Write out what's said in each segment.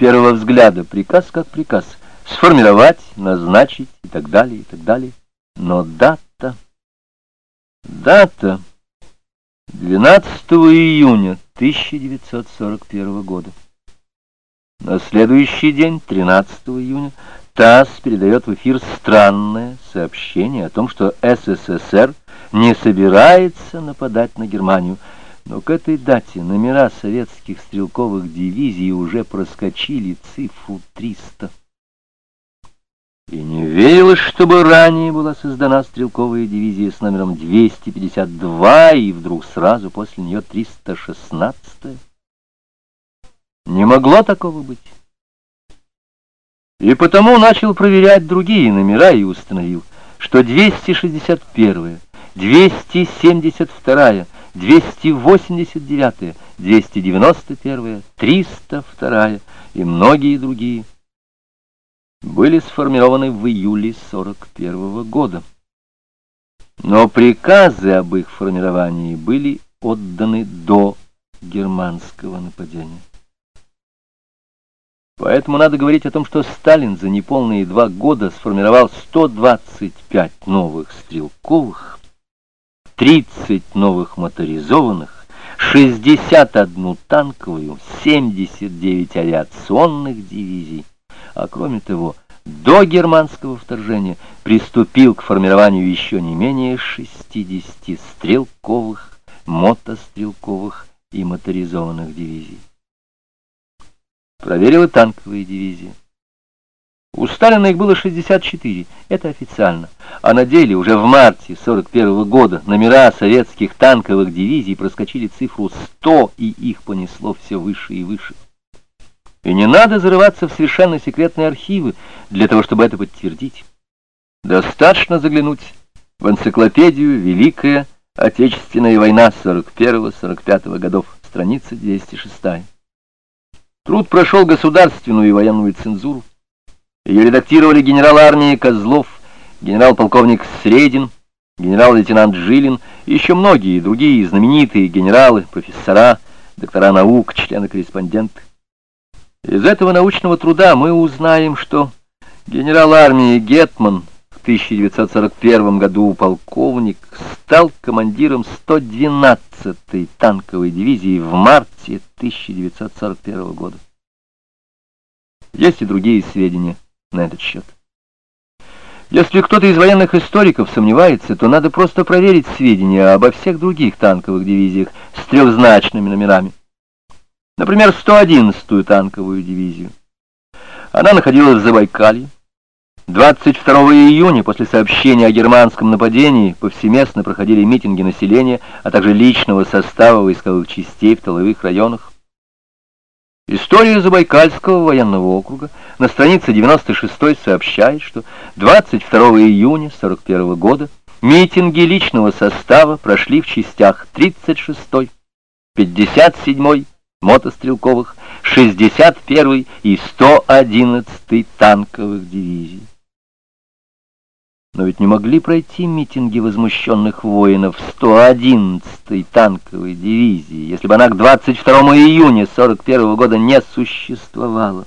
первого взгляда приказ как приказ. Сформировать, назначить и так далее, и так далее. Но дата 12 июня 1941 года. На следующий день, 13 июня, ТАСС передает в эфир странное сообщение о том, что СССР не собирается нападать на Германию, но к этой дате номера советских стрелковых дивизий уже проскочили цифру 300. И не верилось, чтобы ранее была создана стрелковая дивизия с номером 252, и вдруг сразу после нее 316. Не могло такого быть. И потому начал проверять другие номера и установил, что 261, 272, 289, 291, 302 и многие другие были сформированы в июле 41 года. Но приказы об их формировании были отданы до германского нападения. Поэтому надо говорить о том, что Сталин за неполные 2 года сформировал 125 новых стрелковых, 30 новых моторизованных, 61 танковую, 79 авиационных дивизий. А кроме того, до германского вторжения приступил к формированию еще не менее 60 стрелковых, мотострелковых и моторизованных дивизий. Проверила танковые дивизии. У Сталина их было 64, это официально. А на деле уже в марте 41 года номера советских танковых дивизий проскочили цифру 100, и их понесло все выше и выше. И не надо зарываться в совершенно секретные архивы для того, чтобы это подтвердить. Достаточно заглянуть в энциклопедию «Великая Отечественная война 41-45 годов», страница 206. Труд прошел государственную и военную цензуру. Ее редактировали генерал армии Козлов, генерал-полковник Средин, генерал-лейтенант Жилин и еще многие другие знаменитые генералы, профессора, доктора наук, члены-корреспонденты. Из этого научного труда мы узнаем, что генерал армии Гетман, в 1941 году полковник, стал командиром 112-й танковой дивизии в марте 1941 года. Есть и другие сведения на этот счет. Если кто-то из военных историков сомневается, то надо просто проверить сведения обо всех других танковых дивизиях с трехзначными номерами. Например, 111-ю танковую дивизию. Она находилась в Забайкалье. 22 июня, после сообщения о германском нападении, повсеместно проходили митинги населения, а также личного состава войсковых частей в тыловых районах. История Забайкальского военного округа на странице 96 сообщает, что 22 июня 1941 года митинги личного состава прошли в частях 36-й, 57-й мотострелковых, 61-й и 111-й танковых дивизий. Но ведь не могли пройти митинги возмущенных воинов 111-й танковой дивизии, если бы она к 22 июня 1941 года не существовала.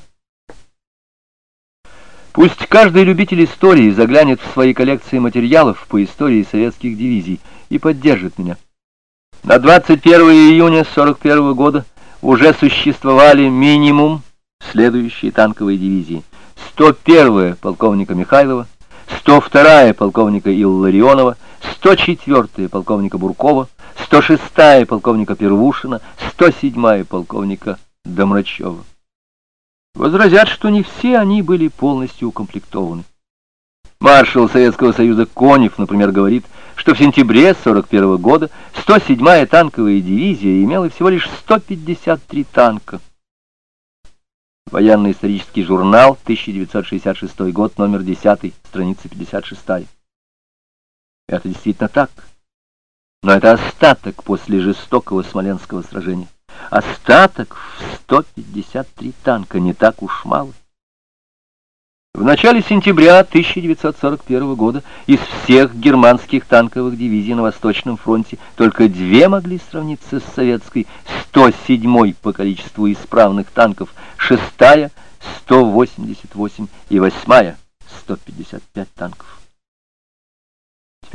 Пусть каждый любитель истории заглянет в свои коллекции материалов по истории советских дивизий и поддержит меня. На 21 июня 1941 года уже существовали минимум следующие танковые дивизии: 101-я полковника Михайлова, 102-я полковника Илларионова, 104-я полковника Буркова, 106-я полковника Первушина, 107-я полковника Домрачева. Возразят, что не все они были полностью укомплектованы. Маршал Советского Союза Конев, например, говорит, что в сентябре 1941 года 107-я танковая дивизия имела всего лишь 153 танка. Военно-исторический журнал, 1966 год, номер 10, страница 56. Это действительно так. Но это остаток после жестокого Смоленского сражения. Остаток в 153 танка, не так уж мало. В начале сентября 1941 года из всех германских танковых дивизий на Восточном фронте только 2 могли сравниться с советской: 107-й по количеству исправных танков, 6-я 188 и 8-я 155 танков.